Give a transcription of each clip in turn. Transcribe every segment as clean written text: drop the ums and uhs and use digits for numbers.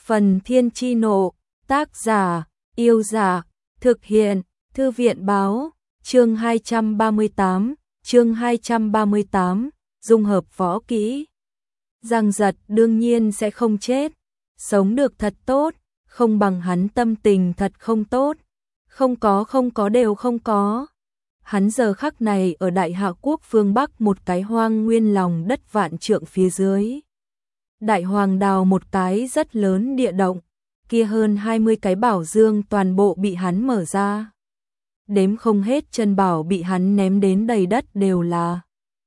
Phần Thiên Chi Nộ, tác giả, Yêu Dạ, thực hiện, Thư viện Báo, chương 238, dung hợp võ kỹ. Giang Giật đương nhiên sẽ không chết, sống được thật tốt, không bằng hắn tâm tình thật không tốt, không có đều không có. Hắn giờ khắc này ở Đại Hạ Quốc phương Bắc một cái hoang nguyên lòng đất vạn trượng phía dưới. Đại Hoàng đào một cái rất lớn địa động, kia hơn 20 cái bảo dương toàn bộ bị hắn mở ra. Đếm không hết chân bảo bị hắn ném đến đầy đất đều là.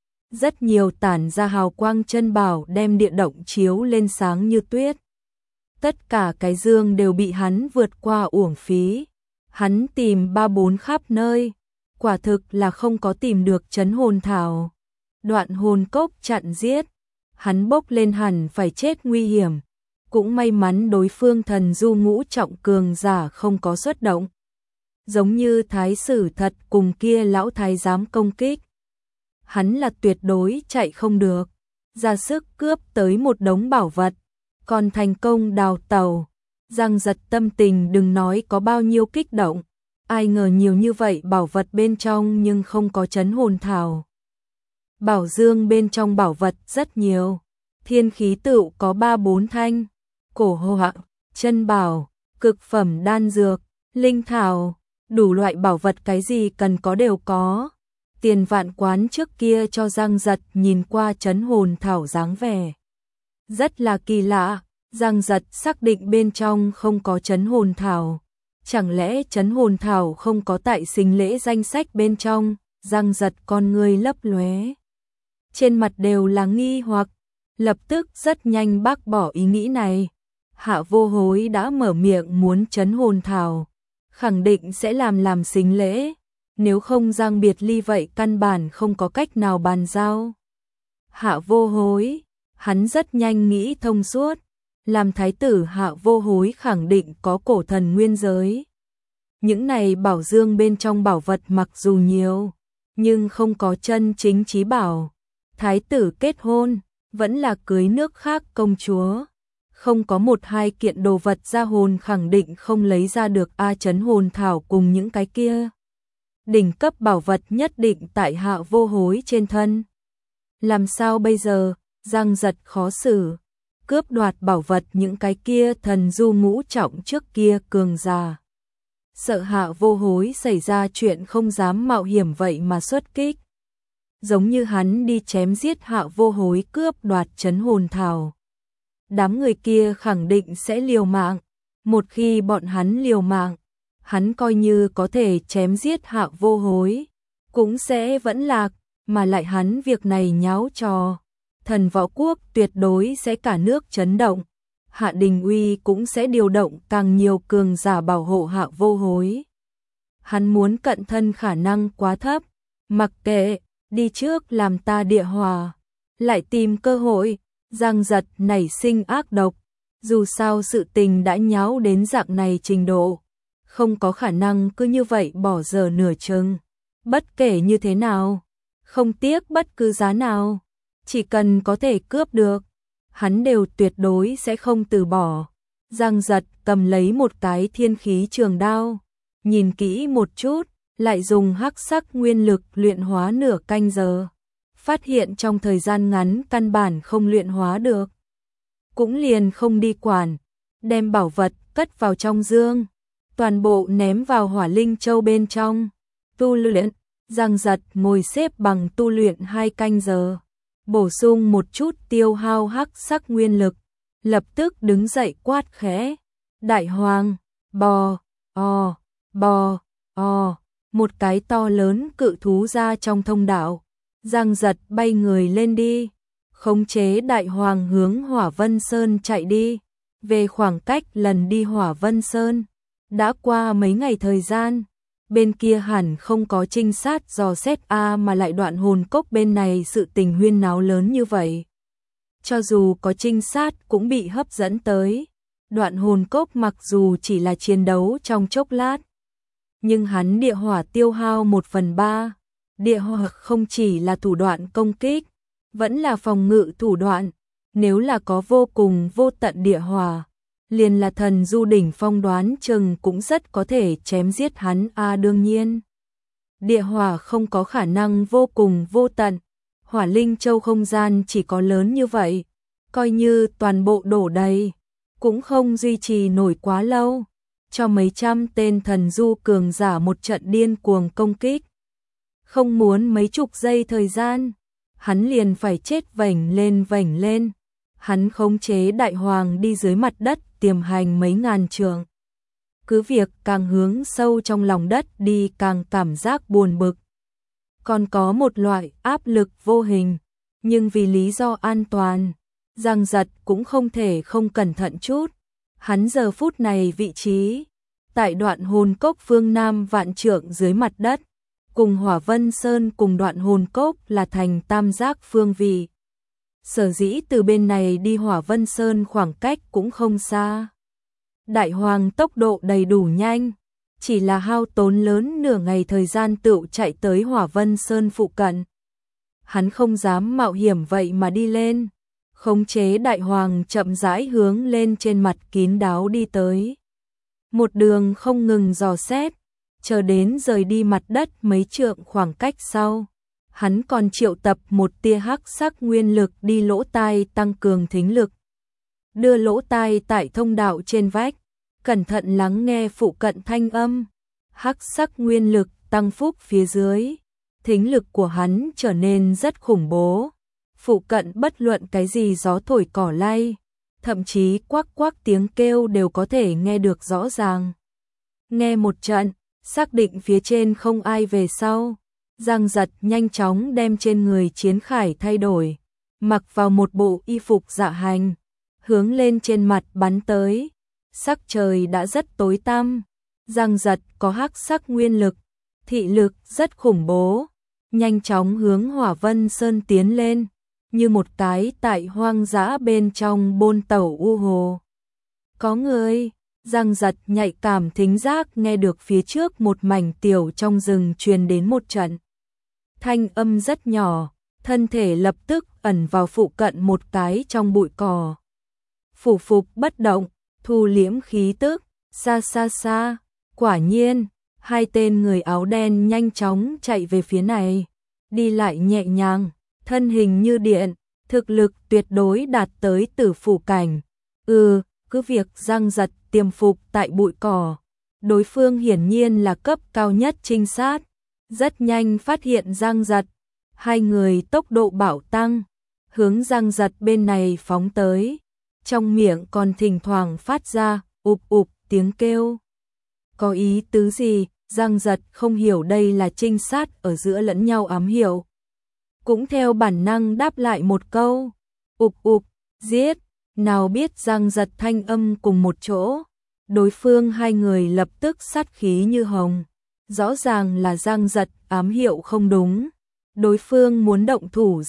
Rất nhiều tản ra hào quang chân bảo đem địa động chiếu lên sáng như tuyết. Tất cả cái dương đều bị hắn vượt qua uổng phí. Hắn tìm 3-4 khắp nơi, quả thực là không có tìm được trấn hồn thảo. Đoạn hồn cốc chặn giết, hắn bốc lên hẳn phải chết nguy hiểm. Cũng may mắn đối phương thần du ngũ trọng cường giả không có xuất động. Giống như thái sử thật cùng kia lão thái giám công kích. Hắn là tuyệt đối chạy không được, ra sức cướp tới một đống bảo vật, còn thành công đào tàu. Giang Giật tâm tình đừng nói có bao nhiêu kích động, ai ngờ nhiều như vậy bảo vật bên trong nhưng không có trấn hồn thảo. Bảo dương bên trong bảo vật rất nhiều, thiên khí tựu có 3-4 thanh, cổ họa, chân bảo, cực phẩm đan dược, linh thảo, đủ loại bảo vật cái gì cần có đều có. Tiền Vạn Quán trước kia cho Giang Giật nhìn qua trấn hồn thảo dáng vẻ rất là kỳ lạ. Giang Giật xác định bên trong không có trấn hồn thảo. Chẳng lẽ trấn hồn thảo không có tại sinh lễ danh sách bên trong? Giang Giật con người lấp lóe, trên mặt đều là nghi hoặc, lập tức rất nhanh bác bỏ ý nghĩ này. Hạ Vô Hối đã mở miệng muốn trấn hồn thảo, khẳng định sẽ làm sinh lễ, nếu không Giang Biệt Ly vậy căn bản không có cách nào bàn giao. Hạ Vô Hối, hắn rất nhanh nghĩ thông suốt, làm thái tử Hạ Vô Hối khẳng định có cổ thần nguyên giới. Những này bảo dương bên trong bảo vật mặc dù nhiều, nhưng không có chân chính chí bảo. Thái tử kết hôn, vẫn là cưới nước khác công chúa. Không có 1-2 kiện đồ vật ra hồn khẳng định không lấy ra được trấn hồn thảo cùng những cái kia. Đỉnh cấp bảo vật nhất định tại Hạ Vô Hối trên thân. Làm sao bây giờ? Giang Giật khó xử. Cướp đoạt bảo vật những cái kia thần du ngũ trọng trước kia cường giả. Sợ Hạ Vô Hối xảy ra chuyện không dám mạo hiểm vậy mà xuất kích. Giống như hắn đi chém giết Hạ Vô Hối cướp đoạt trấn hồn thảo. Đám người kia khẳng định sẽ liều mạng. Một khi bọn hắn liều mạng, hắn coi như có thể chém giết Hạ Vô Hối, cũng sẽ vẫn lạc, mà lại hắn việc này nháo trò. Thần Võ Quốc tuyệt đối sẽ cả nước chấn động. Hạ Đình Uy cũng sẽ điều động càng nhiều cường giả bảo hộ Hạ Vô Hối. Hắn muốn cận thân khả năng quá thấp, mặc kệ, đi trước làm ta địa hòa, lại tìm cơ hội. Giang Giật nảy sinh ác độc, dù sao sự tình đã nháo đến dạng này trình độ, không có khả năng cứ như vậy bỏ dở nửa chừng. Bất kể như thế nào, không tiếc bất cứ giá nào, chỉ cần có thể cướp được, hắn đều tuyệt đối sẽ không từ bỏ. Giang Giật cầm lấy một cái thiên khí trường đao, nhìn kỹ một chút, lại dùng hắc sắc nguyên lực luyện hóa nửa canh giờ. Phát hiện trong thời gian ngắn căn bản không luyện hóa được. Cũng liền không đi quản, đem bảo vật cất vào trong dương, toàn bộ ném vào Hỏa Linh Châu bên trong. Tu luyện, Giang Giật ngồi xếp bằng tu luyện 2 canh giờ, bổ sung một chút tiêu hao hắc sắc nguyên lực, lập tức đứng dậy quát khẽ. Đại Hoàng, bò, một cái to lớn cự thú ra trong thông đạo. Giang Giật bay người lên đi, khống chế Đại Hoàng hướng Hỏa Vân Sơn chạy đi. Về khoảng cách lần đi Hỏa Vân Sơn, đã qua mấy ngày thời gian, bên kia hẳn không có trinh sát dò xét mà lại Đoạn Hồn Cốc bên này sự tình huyên náo lớn như vậy. Cho dù có trinh sát cũng bị hấp dẫn tới. Đoạn Hồn Cốc mặc dù chỉ là chiến đấu trong chốc lát, nhưng hắn địa hỏa tiêu hao 1/3. Địa hỏa không chỉ là thủ đoạn công kích, vẫn là phòng ngự thủ đoạn. Nếu là có vô cùng vô tận địa hỏa, liền là thần du đỉnh phong đoán chừng cũng rất có thể chém giết hắn đương nhiên. Địa hỏa không có khả năng vô cùng vô tận, Hỏa Linh Châu không gian chỉ có lớn như vậy, coi như toàn bộ đổ đầy, cũng không duy trì nổi quá lâu, cho mấy trăm tên thần du cường giả một trận điên cuồng công kích. Không muốn mấy chục giây thời gian, hắn liền phải chết vểnh lên, hắn khống chế đại hoàng đi dưới mặt đất tiềm hành mấy ngàn trượng. Cứ việc càng hướng sâu trong lòng đất đi càng cảm giác buồn bực. Còn có một loại áp lực vô hình, nhưng vì lý do an toàn, Giang Giật cũng không thể không cẩn thận chút. Hắn giờ phút này vị trí, tại đoạn hồn cốc phương Nam vạn trượng dưới mặt đất, cùng Hỏa Vân Sơn cùng đoạn hồn cốc là thành tam giác phương vị. Sở dĩ từ bên này đi Hỏa Vân Sơn khoảng cách cũng không xa. Đại Hoàng tốc độ đầy đủ nhanh, chỉ là hao tốn lớn nửa ngày thời gian tựu chạy tới Hỏa Vân Sơn phụ cận. Hắn không dám mạo hiểm vậy mà đi lên, khống chế Đại Hoàng chậm rãi hướng lên trên mặt kín đáo đi tới. Một đường không ngừng dò xét, chờ đến rời đi mặt đất mấy trượng khoảng cách sau. Hắn còn triệu tập một tia hắc sắc nguyên lực đi lỗ tai tăng cường thính lực. Đưa lỗ tai tại thông đạo trên vách, cẩn thận lắng nghe phụ cận thanh âm. Hắc sắc nguyên lực tăng phúc phía dưới, thính lực của hắn trở nên rất khủng bố. Phụ cận bất luận cái gì gió thổi cỏ lay, thậm chí quắc quắc tiếng kêu đều có thể nghe được rõ ràng. Nghe một trận, xác định phía trên không ai về sau, Giang Giật nhanh chóng đem trên người chiến khải thay đổi, mặc vào một bộ y phục dạ hành, hướng lên trên mặt bắn tới. Sắc trời đã rất tối tăm, Giang Giật có hắc sắc nguyên lực, thị lực rất khủng bố, nhanh chóng hướng Hỏa Vân Sơn tiến lên, như một cái tại hoang dã bên trong bôn tẩu u hồ. Có người, Giang Giật nhạy cảm thính giác nghe được phía trước một mảnh tiểu trong rừng truyền đến một trận. Thanh âm rất nhỏ, thân thể lập tức ẩn vào phụ cận một cái trong bụi cỏ. Phủ phục bất động, thu liễm khí tức, xa, quả nhiên, hai tên người áo đen nhanh chóng chạy về phía này, đi lại nhẹ nhàng, thân hình như điện, thực lực tuyệt đối đạt tới tử phủ cảnh. Cứ việc Giang Giật tiềm phục tại bụi cỏ, đối phương hiển nhiên là cấp cao nhất trinh sát, rất nhanh phát hiện Giang Giật, hai người tốc độ bạo tăng, hướng Giang Giật bên này phóng tới, trong miệng còn thỉnh thoảng phát ra ụp ụp tiếng kêu. Có ý tứ gì? Giang Giật không hiểu đây là trinh sát ở giữa lẫn nhau ám hiệu. Cũng theo bản năng đáp lại một câu, ụp ụp, giết. Nào biết Giang Giật thanh âm cùng một chỗ, đối phương hai người lập tức sát khí như hồng. Rõ ràng là Giang Giật ám hiệu không đúng, đối phương muốn động thủ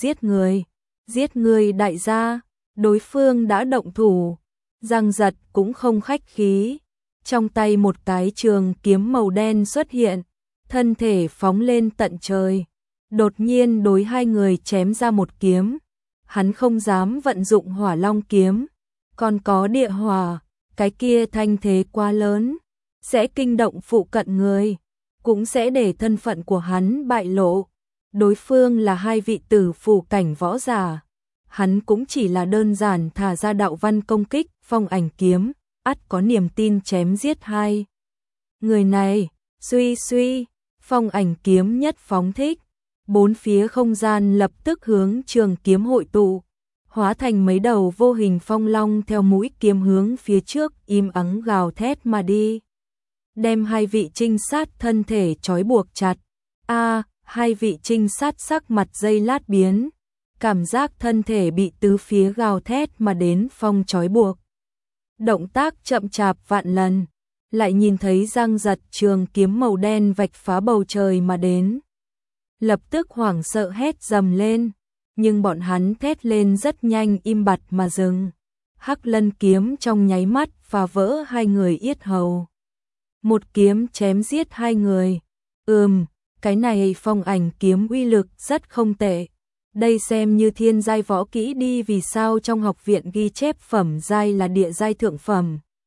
giết người đại gia, đối phương đã động thủ. Giang Giật cũng không khách khí, trong tay một cái trường kiếm màu đen xuất hiện, thân thể phóng lên tận trời, đột nhiên đối hai người chém ra một kiếm. Hắn không dám vận dụng Hỏa Long kiếm, còn có địa hỏa, cái kia thanh thế quá lớn, sẽ kinh động phụ cận người, cũng sẽ để thân phận của hắn bại lộ. Đối phương là hai vị tử phủ cảnh võ giả, hắn cũng chỉ là đơn giản thả ra đạo văn công kích phong ảnh kiếm, ắt có niềm tin chém giết hai người này. Suy, phong ảnh kiếm nhất phóng thích, bốn phía không gian lập tức hướng trường kiếm hội tụ, hóa thành mấy đầu vô hình phong long theo mũi kiếm hướng phía trước im ắng gào thét mà đi, đem hai vị trinh sát thân thể trói buộc chặt. Hai vị trinh sát sắc mặt giây lát biến, cảm giác thân thể bị tứ phía gào thét mà đến phong trói buộc. Động tác chậm chạp vạn lần, lại nhìn thấy Giang Giật trường kiếm màu đen vạch phá bầu trời mà đến. Lập tức hoảng sợ hét dầm lên, nhưng bọn hắn thét lên rất nhanh im bặt mà dừng. Hắc Lân kiếm trong nháy mắt phá vỡ hai người yết hầu. Một kiếm chém giết hai người. Cái này phong ảnh kiếm uy lực rất không tệ. Đây xem như thiên giai võ kỹ đi, vì sao trong học viện ghi chép phẩm giai là địa giai thượng phẩm,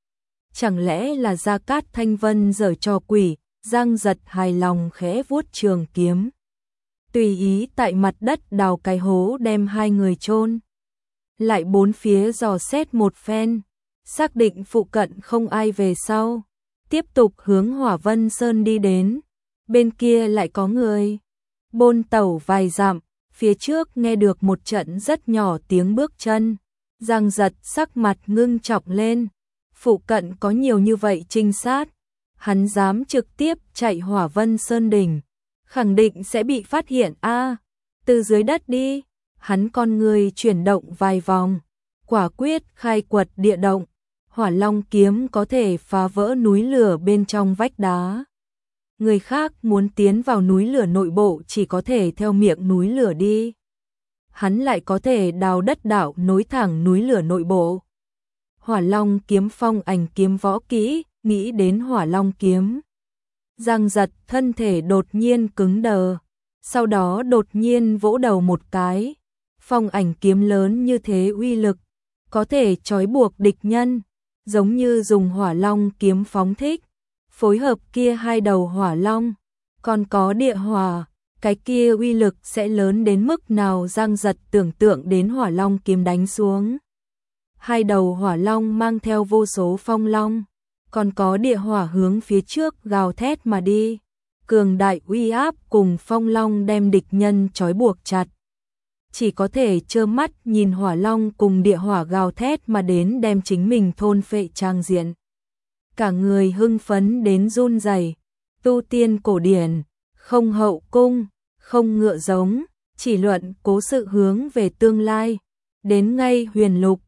chẳng lẽ là Gia Cát Thanh Vân giở trò quỷ? Giang Giật hài lòng khẽ vuốt trường kiếm, tùy ý tại mặt đất đào cái hố đem hai người chôn. Lại bốn phía dò xét một phen, xác định phụ cận không ai về sau, tiếp tục hướng Hỏa Vân Sơn đi đến. Bên kia lại có người bôn tẩu vài dặm, phía trước nghe được một trận rất nhỏ tiếng bước chân. Giang Giật sắc mặt ngưng trọng lên, phụ cận có nhiều như vậy trinh sát, hắn dám trực tiếp chạy Hỏa Vân Sơn đỉnh, khẳng định sẽ bị phát hiện a. Từ dưới đất đi, hắn con người chuyển động vài vòng, quả quyết khai quật địa động. Hỏa Long kiếm có thể phá vỡ núi lửa bên trong vách đá. Người khác muốn tiến vào núi lửa nội bộ chỉ có thể theo miệng núi lửa đi. Hắn lại có thể đào đất đảo nối thẳng núi lửa nội bộ. Hỏa Long kiếm phong ảnh kiếm võ kỹ, nghĩ đến Hỏa Long kiếm. Giang Giật thân thể đột nhiên cứng đờ, sau đó đột nhiên vỗ đầu một cái. Phong ảnh kiếm lớn như thế uy lực, có thể trói buộc địch nhân, giống như dùng Hỏa Long kiếm phóng thích. Phối hợp kia hai đầu hỏa long, còn có địa hỏa, cái kia uy lực sẽ lớn đến mức nào? Giang Giật tưởng tượng đến Hỏa Long kiếm đánh xuống. Hai đầu hỏa long mang theo vô số phong long, còn có địa hỏa hướng phía trước gào thét mà đi. Cường đại uy áp cùng phong long đem địch nhân trói buộc chặt. Chỉ có thể trơ mắt nhìn hỏa long cùng địa hỏa gào thét mà đến đem chính mình thôn phệ trang diện. Cả người hưng phấn đến run rẩy. Tu tiên cổ điển, không hậu cung, không ngựa giống, chỉ luận cố sự hướng về tương lai. Đến ngay huyền lục,